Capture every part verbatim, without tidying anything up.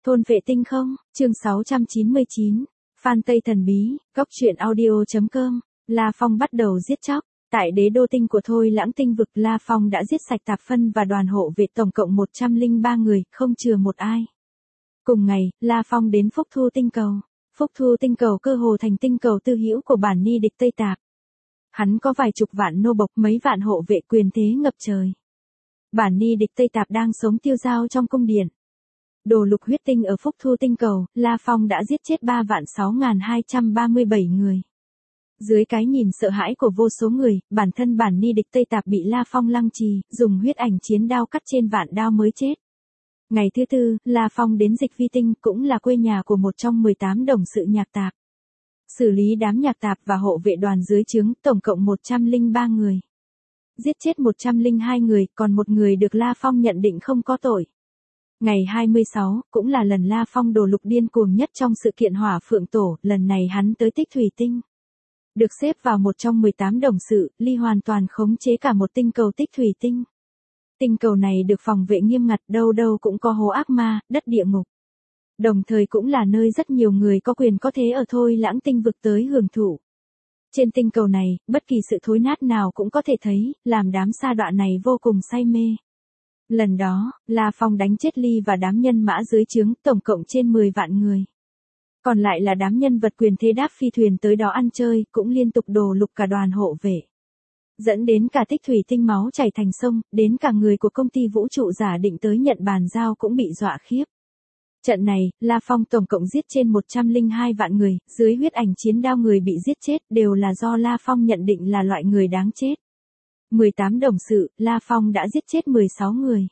Thôn vệ tinh không, chương sáu trăm chín mươi chín, Phan Tây thần bí, góc truyện audio.com, La Phong bắt đầu giết chóc. Tại đế đô tinh của Thôi Lãng tinh vực, La Phong đã giết sạch tạp phân và đoàn hộ vệ tổng cộng một trăm lẻ ba người, không chừa một ai. Cùng ngày, La Phong đến Phúc Thu tinh cầu. Phúc Thu tinh cầu cơ hồ thành tinh cầu tư hữu của bản ni địch Tây Tạp. Hắn có vài chục vạn nô bộc, mấy vạn hộ vệ, quyền thế ngập trời. Bản ni địch Tây Tạp đang sống tiêu dao trong cung điện. Đồ lục huyết tinh ở Phúc Thu tinh cầu, La Phong đã giết chết ba vạn sáu nghìn hai trăm ba mươi bảy người. Dưới cái nhìn sợ hãi của vô số người, bản thân bản ni địch Tây Tạp bị La Phong lăng trì, dùng huyết ảnh chiến đao cắt trên vạn đao mới chết. Ngày thứ tư, La Phong đến Dịch Vi tinh, cũng là quê nhà của một trong mười tám đồng sự nhạc tạp. Xử lý đám nhạc tạp và hộ vệ đoàn dưới trướng, tổng cộng một trăm lẻ ba người. Giết chết một trăm lẻ hai người, còn một người được La Phong nhận định không có tội. Ngày hai mươi sáu, cũng là lần La Phong đồ lục điên cuồng nhất trong sự kiện Hỏa Phượng Tổ, lần này hắn tới Tích Thủy tinh. Được xếp vào một trong mười tám đồng sự, Ly hoàn toàn khống chế cả một tinh cầu Tích Thủy tinh. Tinh cầu này được phòng vệ nghiêm ngặt, đâu đâu cũng có hố ác ma, đất địa ngục. Đồng thời cũng là nơi rất nhiều người có quyền có thế ở Thôi Lãng tinh vực tới hưởng thụ. Trên tinh cầu này, bất kỳ sự thối nát nào cũng có thể thấy, làm đám sa đọa này vô cùng say mê. Lần đó, La Phong đánh chết Ly và đám nhân mã dưới trướng, tổng cộng trên mười vạn người. Còn lại là đám nhân vật quyền thế đáp phi thuyền tới đó ăn chơi, cũng liên tục đồ lục cả đoàn hộ vệ. Dẫn đến cả Tích Thủy tinh máu chảy thành sông, đến cả người của công ty vũ trụ giả định tới nhận bàn giao cũng bị dọa khiếp. Trận này, La Phong tổng cộng giết trên một trăm lẻ hai vạn người, dưới huyết ảnh chiến đao người bị giết chết đều là do La Phong nhận định là loại người đáng chết. mười tám đồng sự, La Phong đã giết chết mười sáu người.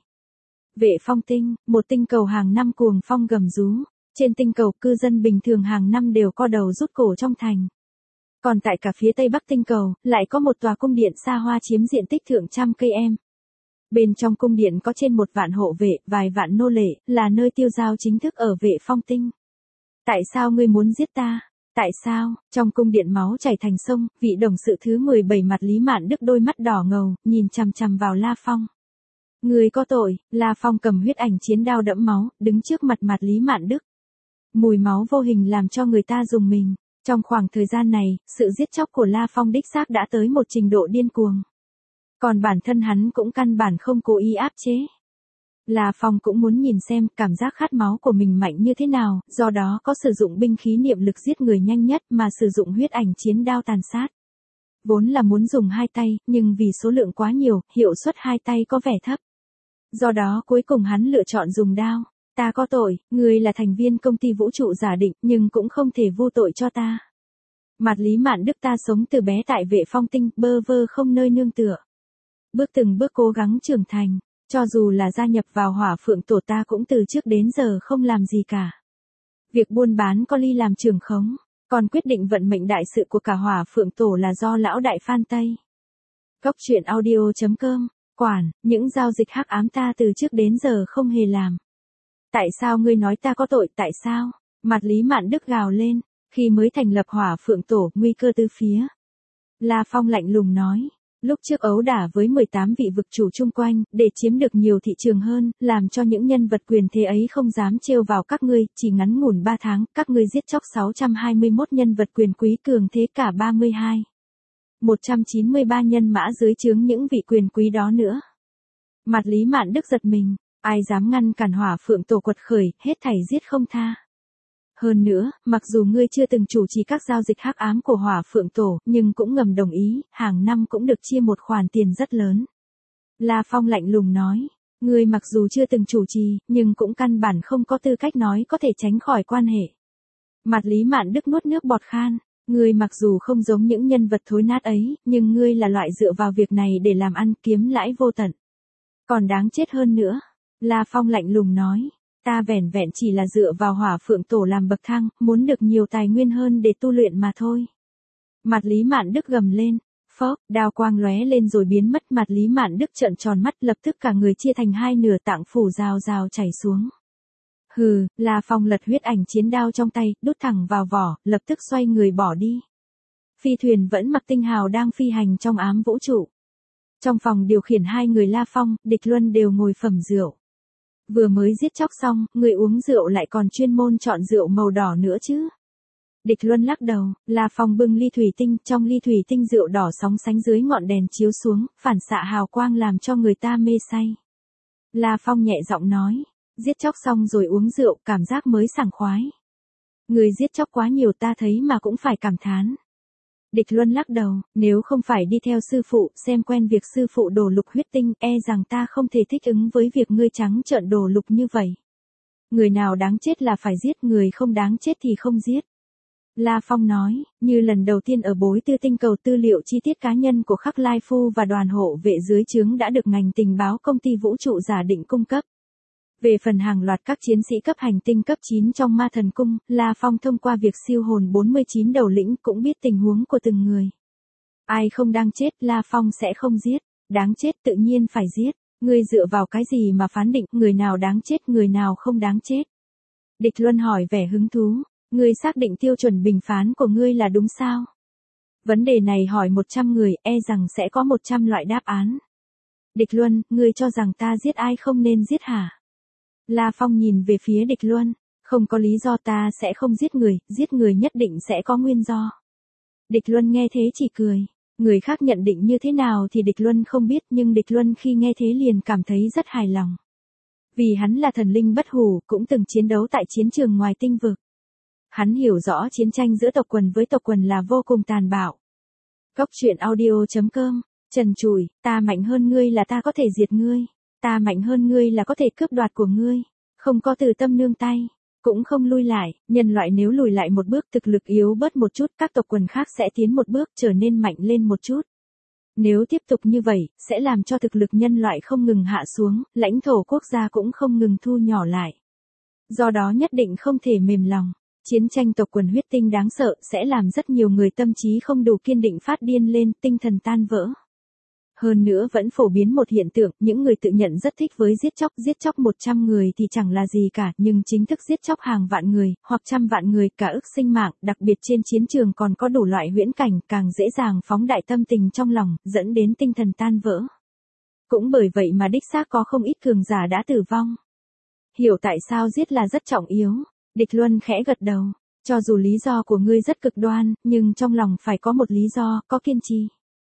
Vệ Phong tinh, một tinh cầu hàng năm cuồng phong gầm rú. Trên tinh cầu, cư dân bình thường hàng năm đều co đầu rút cổ trong thành. Còn tại cả phía tây bắc tinh cầu, lại có một tòa cung điện xa hoa chiếm diện tích thượng trăm cây em. Bên trong cung điện có trên một vạn hộ vệ, vài vạn nô lệ, là nơi tiêu giao chính thức ở Vệ Phong tinh. Tại sao ngươi muốn giết ta? Tại sao? Trong cung điện máu chảy thành sông, vị đồng sự thứ mười bảy mặt Lý Mạn Đức đôi mắt đỏ ngầu, nhìn chằm chằm vào La Phong. Ngươi có tội. La Phong cầm huyết ảnh chiến đao đẫm máu, đứng trước mặt mặt Lý Mạn Đức. Mùi máu vô hình làm cho người ta rùng mình. Trong khoảng thời gian này, sự giết chóc của La Phong đích xác đã tới một trình độ điên cuồng. Còn bản thân hắn cũng căn bản không cố ý áp chế. La Phong cũng muốn nhìn xem cảm giác khát máu của mình mạnh như thế nào, do đó có sử dụng binh khí niệm lực giết người nhanh nhất mà sử dụng huyết ảnh chiến đao tàn sát. Vốn là muốn dùng hai tay, nhưng vì số lượng quá nhiều, hiệu suất hai tay có vẻ thấp. Do đó cuối cùng hắn lựa chọn dùng đao. Ta có tội, ngươi là thành viên công ty vũ trụ giả định, nhưng cũng không thể vô tội cho ta. Mặt Lý Mạn Đức ta sống từ bé tại Vệ Phong tinh, bơ vơ không nơi nương tựa. Bước từng bước cố gắng trưởng thành, cho dù là gia nhập vào Hỏa Phượng Tổ ta cũng từ trước đến giờ không làm gì cả. Việc buôn bán có Ly làm trưởng khống, còn quyết định vận mệnh đại sự của cả Hỏa Phượng Tổ là do lão đại Phan Tây. Góc truyện audio.com, quản, những giao dịch hắc ám ta từ trước đến giờ không hề làm. Tại sao ngươi nói ta có tội, tại sao? Mặt Lý Mạn Đức gào lên, khi mới thành lập Hỏa Phượng Tổ, nguy cơ tứ phía. La Phong lạnh lùng nói, lúc trước ấu đả với mười tám vị vực chủ chung quanh, để chiếm được nhiều thị trường hơn, làm cho những nhân vật quyền thế ấy không dám trêu vào các ngươi, chỉ ngắn ngủn ba tháng, các ngươi giết chóc sáu trăm hai mươi mốt nhân vật quyền quý cường thế cả ba mươi hai. một trăm chín mươi ba nhân mã dưới trướng những vị quyền quý đó nữa. Mặt Lý Mạn Đức giật mình. Ai dám ngăn cản Hỏa Phượng Tổ quật khởi, hết thảy giết không tha. Hơn nữa, mặc dù ngươi chưa từng chủ trì các giao dịch hắc ám của Hỏa Phượng Tổ, nhưng cũng ngầm đồng ý, hàng năm cũng được chia một khoản tiền rất lớn. La Phong lạnh lùng nói, ngươi mặc dù chưa từng chủ trì, nhưng cũng căn bản không có tư cách nói có thể tránh khỏi quan hệ. Mặt Lý Mạn Đức nuốt nước bọt khan, ngươi mặc dù không giống những nhân vật thối nát ấy, nhưng ngươi là loại dựa vào việc này để làm ăn kiếm lãi vô tận. Còn đáng chết hơn nữa. La Phong lạnh lùng nói, ta vẻn vẹn chỉ là dựa vào Hỏa Phượng Tổ làm bậc thang, muốn được nhiều tài nguyên hơn để tu luyện mà thôi. Mặt Lý Mạn Đức gầm lên, phốc, đao quang lóe lên rồi biến mất. Mặt Lý Mạn Đức trợn tròn mắt, lập tức cả người chia thành hai nửa, tạng phủ rào rào chảy xuống. Hừ, La Phong lật huyết ảnh chiến đao trong tay, đút thẳng vào vỏ, lập tức xoay người bỏ đi. Phi thuyền vẫn mặc tinh hào đang phi hành trong ám vũ trụ. Trong phòng điều khiển hai người La Phong, Địch Luân đều ngồi phẩm rượu. Vừa mới giết chóc xong, người uống rượu lại còn chuyên môn chọn rượu màu đỏ nữa chứ. Địch Luân lắc đầu, La Phong bưng ly thủy tinh, trong ly thủy tinh rượu đỏ sóng sánh dưới ngọn đèn chiếu xuống, phản xạ hào quang làm cho người ta mê say. La Phong nhẹ giọng nói, giết chóc xong rồi uống rượu, cảm giác mới sảng khoái. Người giết chóc quá nhiều ta thấy mà cũng phải cảm thán. Địch Luân lắc đầu, nếu không phải đi theo sư phụ, xem quen việc sư phụ đổ lục huyết tinh, e rằng ta không thể thích ứng với việc ngươi trắng trợn đổ lục như vậy. Người nào đáng chết là phải giết, người không đáng chết thì không giết. La Phong nói, như lần đầu tiên ở bối tư tinh cầu tư liệu chi tiết cá nhân của Khắc Lai Phu và đoàn hộ vệ dưới trướng đã được ngành tình báo công ty vũ trụ giả định cung cấp. Về phần hàng loạt các chiến sĩ cấp hành tinh cấp chín trong Ma Thần Cung, La Phong thông qua việc siêu hồn bốn mươi chín đầu lĩnh cũng biết tình huống của từng người. Ai không đang chết, La Phong sẽ không giết, đáng chết tự nhiên phải giết. Ngươi dựa vào cái gì mà phán định người nào đáng chết, người nào không đáng chết? Địch Luân hỏi vẻ hứng thú, ngươi xác định tiêu chuẩn bình phán của ngươi là đúng sao? Vấn đề này hỏi một trăm người, e rằng sẽ có một trăm loại đáp án. Địch Luân, ngươi cho rằng ta giết ai không nên giết hả? La Phong nhìn về phía Địch Luân, không có lý do ta sẽ không giết người, giết người nhất định sẽ có nguyên do. Địch Luân nghe thế chỉ cười, người khác nhận định như thế nào thì Địch Luân không biết, nhưng Địch Luân khi nghe thế liền cảm thấy rất hài lòng. Vì hắn là thần linh bất hủ, cũng từng chiến đấu tại chiến trường ngoài tinh vực. Hắn hiểu rõ chiến tranh giữa tộc quần với tộc quần là vô cùng tàn bạo. Góc truyện audio chấm com, trần trụi, ta mạnh hơn ngươi là ta có thể diệt ngươi. Ta mạnh hơn ngươi là có thể cướp đoạt của ngươi, không có từ tâm nương tay, cũng không lui lại, nhân loại nếu lùi lại một bước thực lực yếu bớt một chút, các tộc quần khác sẽ tiến một bước trở nên mạnh lên một chút. Nếu tiếp tục như vậy, sẽ làm cho thực lực nhân loại không ngừng hạ xuống, lãnh thổ quốc gia cũng không ngừng thu nhỏ lại. Do đó nhất định không thể mềm lòng. Chiến tranh tộc quần huyết tinh đáng sợ sẽ làm rất nhiều người tâm trí không đủ kiên định phát điên lên, tinh thần tan vỡ. Hơn nữa vẫn phổ biến một hiện tượng, những người tự nhận rất thích với giết chóc, giết chóc một trăm người thì chẳng là gì cả, nhưng chính thức giết chóc hàng vạn người, hoặc trăm vạn người, cả ức sinh mạng, đặc biệt trên chiến trường còn có đủ loại huyễn cảnh, càng dễ dàng phóng đại tâm tình trong lòng, dẫn đến tinh thần tan vỡ. Cũng bởi vậy mà đích xác có không ít cường giả đã tử vong. Hiểu tại sao giết là rất trọng yếu, Địch Luân khẽ gật đầu, cho dù lý do của ngươi rất cực đoan, nhưng trong lòng phải có một lý do, có kiên trì.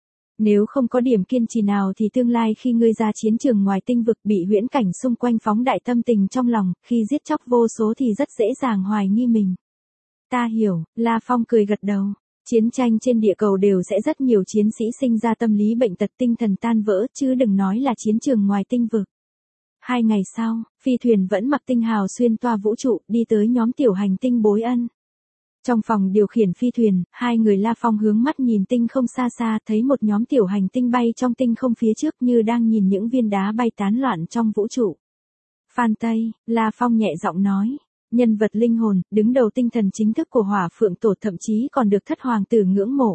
Nếu không có điểm kiên trì nào thì tương lai khi ngươi ra chiến trường ngoài tinh vực bị huyễn cảnh xung quanh phóng đại tâm tình trong lòng, khi giết chóc vô số thì rất dễ dàng hoài nghi mình. Ta hiểu, La Phong cười gật đầu. Chiến tranh trên địa cầu đều sẽ rất nhiều chiến sĩ sinh ra tâm lý bệnh tật tinh thần tan vỡ, chứ đừng nói là chiến trường ngoài tinh vực. Hai ngày sau, phi thuyền vẫn mặc tinh hào xuyên toa vũ trụ đi tới nhóm tiểu hành tinh Bối Ân. Trong phòng điều khiển phi thuyền, hai người La Phong hướng mắt nhìn tinh không xa xa, thấy một nhóm tiểu hành tinh bay trong tinh không phía trước như đang nhìn những viên đá bay tán loạn trong vũ trụ. Phan Tây, La Phong nhẹ giọng nói, nhân vật linh hồn, đứng đầu tinh thần chính thức của Hỏa Phượng Tổ, thậm chí còn được thất hoàng tử ngưỡng mộ.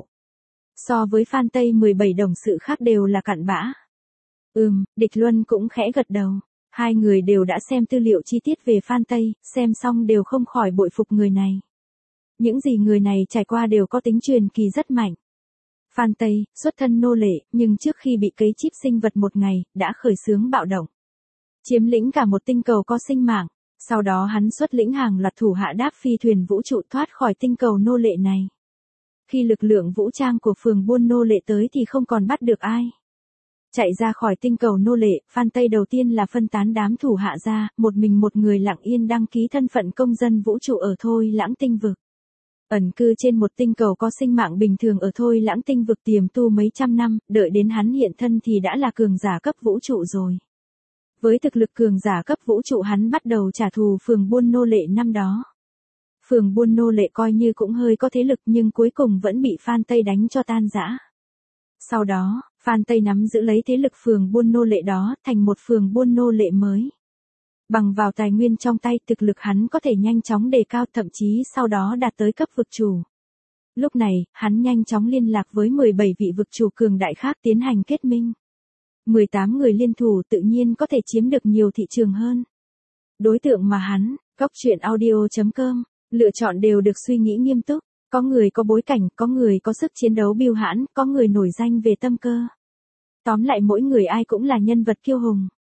So với Phan Tây mười bảy đồng sự khác đều là cặn bã. Ừm, Địch Luân cũng khẽ gật đầu. Hai người đều đã xem tư liệu chi tiết về Phan Tây, xem xong đều không khỏi bội phục người này. Những gì người này trải qua đều có tính truyền kỳ rất mạnh. Phan Tây, xuất thân nô lệ, nhưng trước khi bị cấy chip sinh vật một ngày, đã khởi xướng bạo động. Chiếm lĩnh cả một tinh cầu có sinh mạng, sau đó hắn xuất lĩnh hàng loạt thủ hạ đáp phi thuyền vũ trụ thoát khỏi tinh cầu nô lệ này. Khi lực lượng vũ trang của phường buôn nô lệ tới thì không còn bắt được ai. Chạy ra khỏi tinh cầu nô lệ, Phan Tây đầu tiên là phân tán đám thủ hạ ra, một mình một người lặng yên đăng ký thân phận công dân vũ trụ ở Thôi Lãng tinh vực. Ẩn cư trên một tinh cầu có sinh mạng bình thường ở Thôi Lãng tinh vực tiềm tu mấy trăm năm, đợi đến hắn hiện thân thì đã là cường giả cấp vũ trụ rồi. Với thực lực cường giả cấp vũ trụ hắn bắt đầu trả thù phường buôn nô lệ năm đó. Phường buôn nô lệ coi như cũng hơi có thế lực nhưng cuối cùng vẫn bị Phan Tây đánh cho tan rã. Sau đó, Phan Tây nắm giữ lấy thế lực phường buôn nô lệ đó thành một phường buôn nô lệ mới. Bằng vào tài nguyên trong tay, thực lực hắn có thể nhanh chóng đề cao, thậm chí sau đó đạt tới cấp vực chủ. Lúc này, hắn nhanh chóng liên lạc với mười bảy vị vực chủ cường đại khác tiến hành kết minh. mười tám người liên thủ tự nhiên có thể chiếm được nhiều thị trường hơn. Đối tượng mà hắn, góc truyện audio chấm com, lựa chọn đều được suy nghĩ nghiêm túc. Có người có bối cảnh, có người có sức chiến đấu bưu hãn, có người nổi danh về tâm cơ. Tóm lại mỗi người ai cũng là nhân vật kiêu hùng.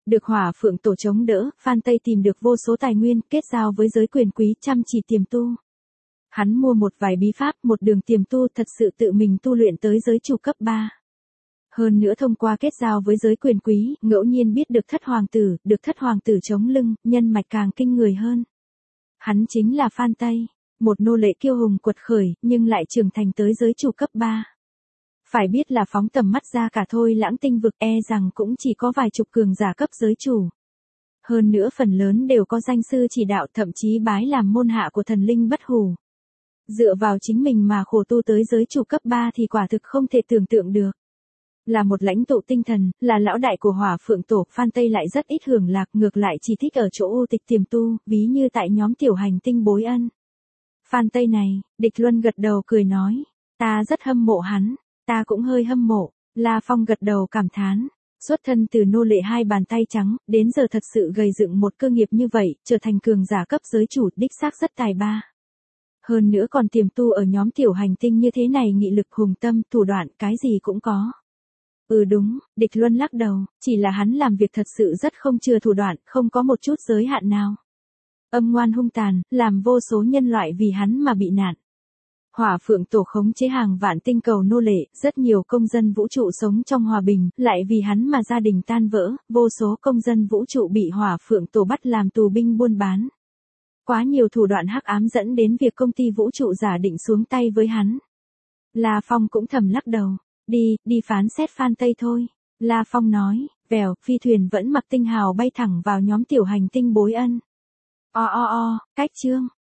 Được Hỏa Phượng Tổ chống đỡ, Phan Tây tìm được vô số tài nguyên, kết giao với giới quyền quý, chăm chỉ tiềm tu. Hắn mua một vài bí pháp, một đường tiềm tu thật sự tự mình tu luyện tới giới chủ cấp ba. Hơn nữa thông qua kết giao với giới quyền quý, ngẫu nhiên biết được thất hoàng tử, được thất hoàng tử chống lưng, nhân mạch càng kinh người hơn. Hắn chính là Phan Tây, một nô lệ kiêu hùng quật khởi, nhưng lại trưởng thành tới giới chủ cấp ba. Phải biết là phóng tầm mắt ra cả Thôi Lãng tinh vực e rằng cũng chỉ có vài chục cường giả cấp giới chủ. Hơn nữa phần lớn đều có danh sư chỉ đạo, thậm chí bái làm môn hạ của thần linh bất hủ. Dựa vào chính mình mà khổ tu tới giới chủ cấp ba thì quả thực không thể tưởng tượng được. Là một lãnh tụ tinh thần, là lão đại của Hỏa Phượng Tổ, Phan Tây lại rất ít hưởng lạc, ngược lại chỉ thích ở chỗ u tịch tiềm tu, ví như tại nhóm tiểu hành tinh Bối Ân. Phan Tây này, Địch Luân gật đầu cười nói, ta rất hâm mộ hắn, ta cũng hơi hâm mộ. La Phong gật đầu cảm thán, xuất thân từ nô lệ hai bàn tay trắng, đến giờ thật sự gầy dựng một cơ nghiệp như vậy, trở thành cường giả cấp giới chủ, đích xác rất tài ba. Hơn nữa còn tiềm tu ở nhóm tiểu hành tinh như thế này, nghị lực, hùng tâm, thủ đoạn, cái gì cũng có. Ừ đúng, Địch Luân lắc đầu, chỉ là hắn làm việc thật sự rất không chừa thủ đoạn, không có một chút giới hạn nào. Âm ngoan hung tàn, làm vô số nhân loại vì hắn mà bị nạn. Hỏa Phượng Tổ khống chế hàng vạn tinh cầu nô lệ, rất nhiều công dân vũ trụ sống trong hòa bình, lại vì hắn mà gia đình tan vỡ, vô số công dân vũ trụ bị Hỏa Phượng Tổ bắt làm tù binh buôn bán. Quá nhiều thủ đoạn hắc ám dẫn đến việc công ty vũ trụ giả định xuống tay với hắn. La Phong cũng thầm lắc đầu, đi, đi phán xét Phan Tây thôi. La Phong nói, vèo, phi thuyền vẫn mặc tinh hào bay thẳng vào nhóm tiểu hành tinh Bối Ân. O o o, cách chương.